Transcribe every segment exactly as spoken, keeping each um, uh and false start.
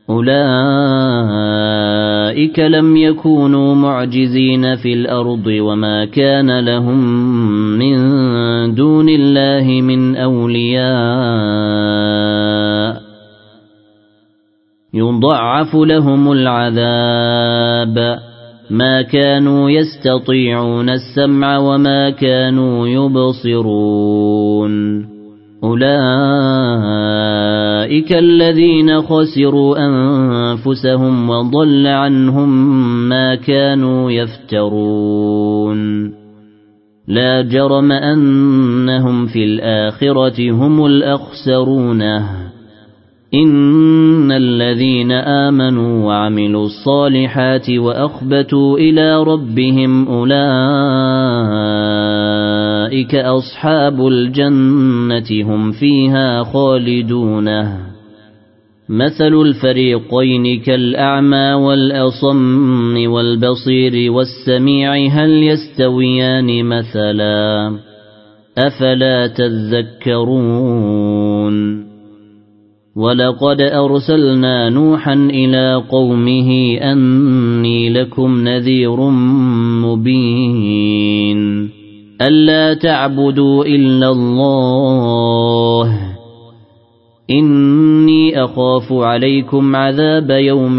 أولئك لم يكونوا معجزين في الأرض وما كان لهم من دون الله من أولياء يضاعف لهم العذاب ما كانوا يستطيعون السمع وما كانوا يبصرون أولئك الذين خسروا أنفسهم وضل عنهم ما كانوا يفترون لا جرم أنهم في الآخرة هم الأخسرون إن الذين آمنوا وعملوا الصالحات وأخبتوا إلى ربهم أولئك أصحاب الجنة هم فيها خالدون مثل الفريقين كالأعمى والأصم والبصير والسميع هل يستويان مثلا أفلا تذكرون ولقد أرسلنا نوحا إلى قومه أني لكم نذير مبين ألا تعبدوا إلا الله إني أخاف عليكم عذاب يوم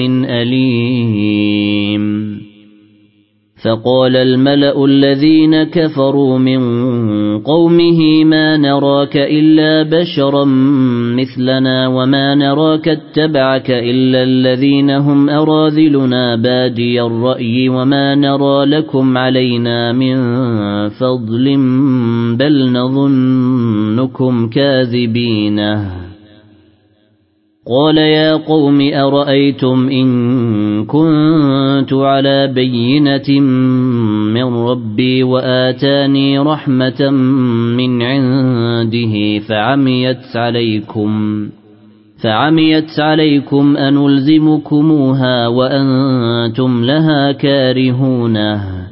أليم فقال الملأ الذين كفروا من قومه ما نراك إلا بشرا مثلنا وما نراك اتبعك إلا الذين هم أراذلنا بادي الرأي وما نرى لكم علينا من فضل بل نظنكم كاذبين قال يا قوم أرأيتم إن كنت على بينة من ربي وآتاني رحمة من عنده فعميت عليكم فعميت عليكم أنلزمكموها وأنتم لها كارهون